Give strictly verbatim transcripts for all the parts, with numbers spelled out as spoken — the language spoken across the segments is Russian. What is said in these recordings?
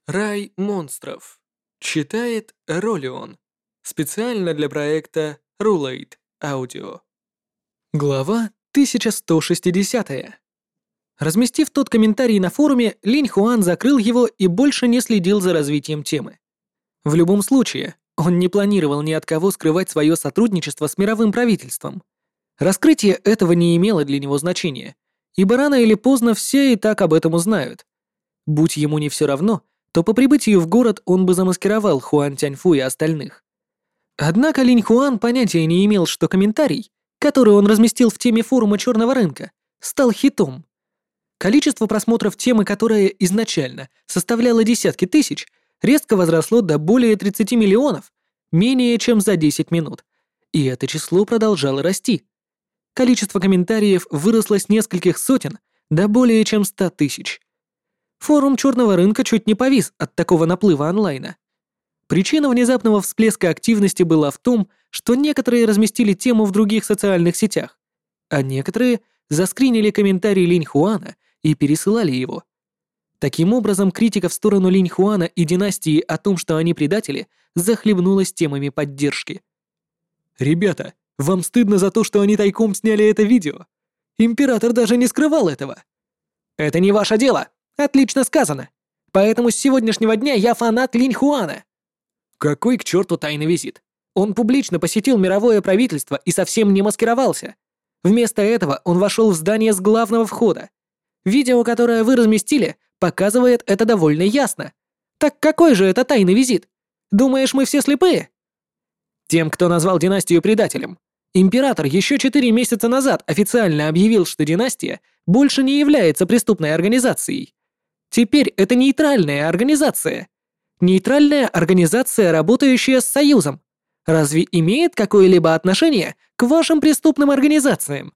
Рай монстров. Читает Ролион. Специально для проекта Rulate Audio. Глава тысяча сто шестьдесят. Разместив тот комментарий на форуме, Линь Хуан закрыл его и больше не следил за развитием темы. В любом случае, он не планировал ни от кого скрывать свое сотрудничество с мировым правительством. Раскрытие этого не имело для него значения, ибо рано или поздно все и так об этом узнают. Будь ему не все равно, то по прибытию в город он бы замаскировал Хуан Тяньфу и остальных. Однако Линь Хуан понятия не имел, что комментарий, который он разместил в теме форума черного рынка, стал хитом. Количество просмотров темы, которая изначально составляла десятки тысяч, резко возросло до более тридцати миллионов, менее чем за десять минут, и это число продолжало расти. Количество комментариев выросло с нескольких сотен до более чем ста тысяч. Форум черного рынка чуть не повис от такого наплыва онлайна. Причина внезапного всплеска активности была в том, что некоторые разместили тему в других социальных сетях, а некоторые заскринили комментарий Линь Хуана и пересылали его. Таким образом, критика в сторону Линь Хуана и династии о том, что они предатели, захлебнулась темами поддержки. «Ребята, вам стыдно за то, что они тайком сняли это видео? Император даже не скрывал этого!» «Это не ваше дело! Отлично сказано! Поэтому с сегодняшнего дня я фанат Линь Хуана!» «Какой к черту тайный визит? Он публично посетил мировое правительство и совсем не маскировался. Вместо этого он вошел в здание с главного входа. Видео, которое вы разместили, показывает это довольно ясно. Так какой же это тайный визит? Думаешь, мы все слепые?» Тем, кто назвал династию предателем, император еще четыре месяца назад официально объявил, что династия больше не является преступной организацией. Теперь это нейтральная организация. Нейтральная организация, работающая с Союзом. Разве имеет какое-либо отношение к вашим преступным организациям?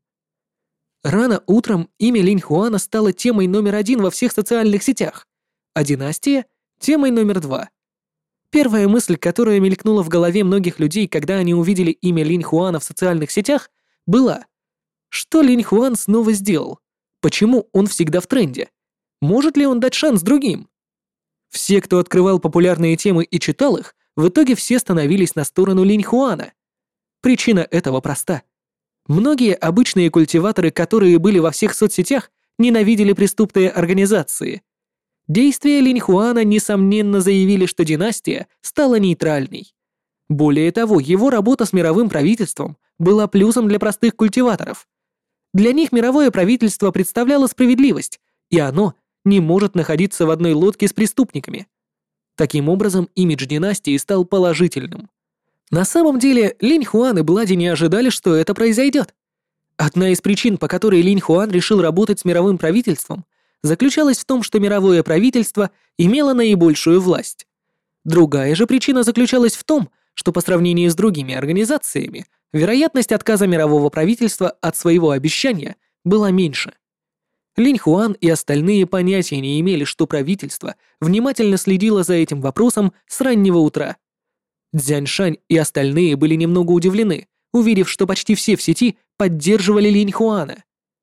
Рано утром имя Линь Хуана стало темой номер один во всех социальных сетях, а династия — темой номер два. Первая мысль, которая мелькнула в голове многих людей, когда они увидели имя Линь Хуана в социальных сетях, была: что Линь Хуан снова сделал? Почему он всегда в тренде? Может ли он дать шанс другим? Все, кто открывал популярные темы и читал их, в итоге все становились на сторону Линь Хуана. Причина этого проста. Многие обычные культиваторы, которые были во всех соцсетях, ненавидели преступные организации. Действия Линь Хуана, несомненно, заявили, что династия стала нейтральной. Более того, его работа с мировым правительством была плюсом для простых культиваторов. Для них мировое правительство представляло справедливость, и оно не может находиться в одной лодке с преступниками. Таким образом, имидж династии стал положительным. На самом деле, Линь Хуан и Блади не ожидали, что это произойдет. Одна из причин, по которой Линь Хуан решил работать с мировым правительством, заключалась в том, что мировое правительство имело наибольшую власть. Другая же причина заключалась в том, что по сравнению с другими организациями, вероятность отказа мирового правительства от своего обещания была меньше. Линь Хуан и остальные понятия не имели, что правительство внимательно следило за этим вопросом с раннего утра. Цзяньшань и остальные были немного удивлены, увидев, что почти все в сети поддерживали Линь Хуана.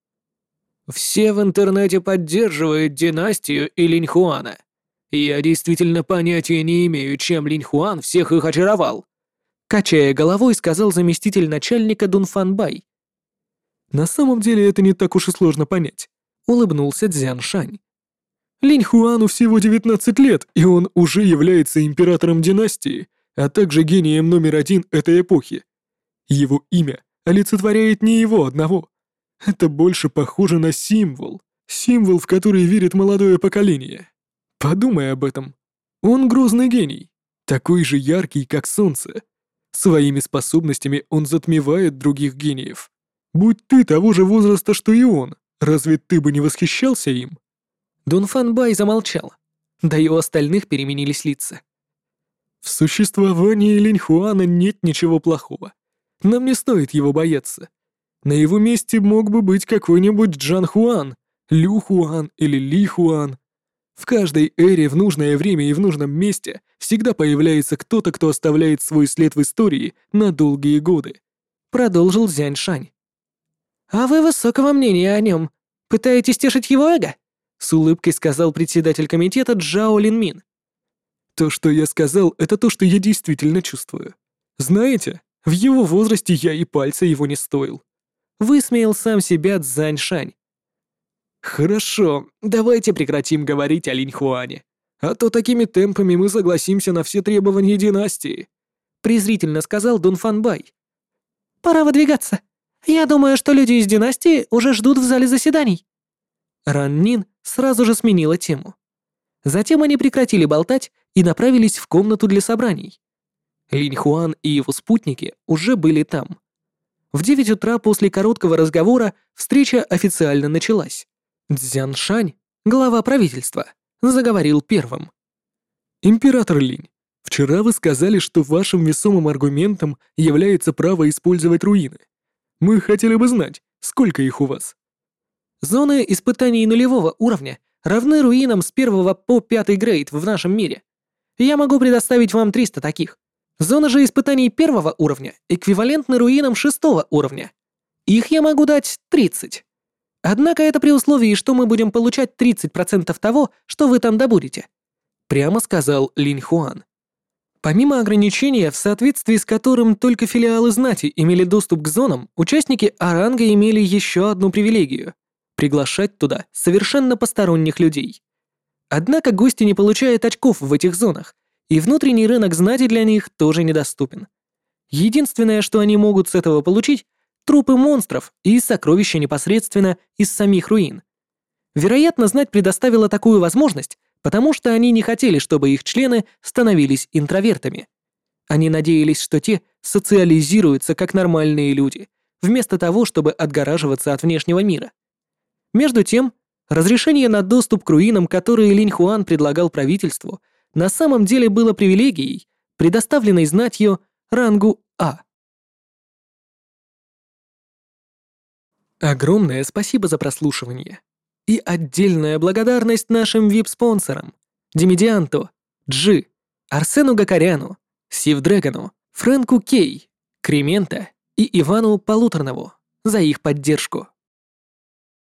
«Все в интернете поддерживают династию и Линь Хуана. Я действительно понятия не имею, чем Линь Хуан всех их очаровал», качая головой, сказал заместитель начальника Дунфан Бай. «На самом деле это не так уж и сложно понять», улыбнулся Цзяньшань. «Линь Хуану всего девятнадцать лет, и он уже является императором династии, а также гением номер один этой эпохи. Его имя олицетворяет не его одного. Это больше похоже на символ. Символ, в который верит молодое поколение. Подумай об этом. Он грозный гений, такой же яркий, как солнце. Своими способностями он затмевает других гениев. Будь ты того же возраста, что и он, разве ты бы не восхищался им?» Дунфан Бай замолчал, да и у остальных переменились лица. «В существовании Линь Хуана нет ничего плохого. Нам не стоит его бояться. На его месте мог бы быть какой-нибудь Джан Хуан, Лю Хуан или Ли Хуан. В каждой эре в нужное время и в нужном месте всегда появляется кто-то, кто оставляет свой след в истории на долгие годы», продолжил Цзяньшань. «А вы высокого мнения о нем. Пытаетесь тешить его эго?» С улыбкой сказал председатель комитета Джао Линмин. То, что я сказал, это то, что я действительно чувствую. Знаете, в его возрасте я и пальца его не стоил. Высмеял сам себя Цзань Шань. Хорошо, давайте прекратим говорить о Линь Хуане. А то такими темпами мы согласимся на все требования династии. Презрительно сказал Дун Фан Бай. Пора выдвигаться. Я думаю, что люди из династии уже ждут в зале заседаний. Ран Нин сразу же сменила тему. Затем они прекратили болтать и направились в комнату для собраний. Линь Хуан и его спутники уже были там. В девять утра после короткого разговора встреча официально началась. Цзян Шань, глава правительства, заговорил первым. «Император Линь, вчера вы сказали, что вашим весомым аргументом является право использовать руины. Мы хотели бы знать, сколько их у вас?» Зоны испытаний нулевого уровня равны руинам с первого по пятый грейд в нашем мире. Я могу предоставить вам триста таких. Зоны же испытаний первого уровня эквивалентны руинам шестого уровня. Их я могу дать тридцать. Однако это при условии, что мы будем получать тридцать процентов того, что вы там добудете. Прямо сказал Линь Хуан. Помимо ограничения, в соответствии с которым только филиалы знати имели доступ к зонам, участники Оранга имели еще одну привилегию — приглашать туда совершенно посторонних людей. Однако гости не получают очков в этих зонах, и внутренний рынок знати для них тоже недоступен. Единственное, что они могут с этого получить — трупы монстров и сокровища непосредственно из самих руин. Вероятно, знать предоставила такую возможность, потому что они не хотели, чтобы их члены становились интровертами. Они надеялись, что те социализируются как нормальные люди, вместо того, чтобы отгораживаться от внешнего мира. Между тем, разрешение на доступ к руинам, которые Линь Хуан предлагал правительству, на самом деле было привилегией, предоставленной знатью рангу А. Огромное спасибо за прослушивание. И отдельная благодарность нашим вип-спонсорам Демидианту, Джи, Арсену Гакаряну, Сивдрэгону, Фрэнку Кей, Кремента и Ивану Полуторнову за их поддержку.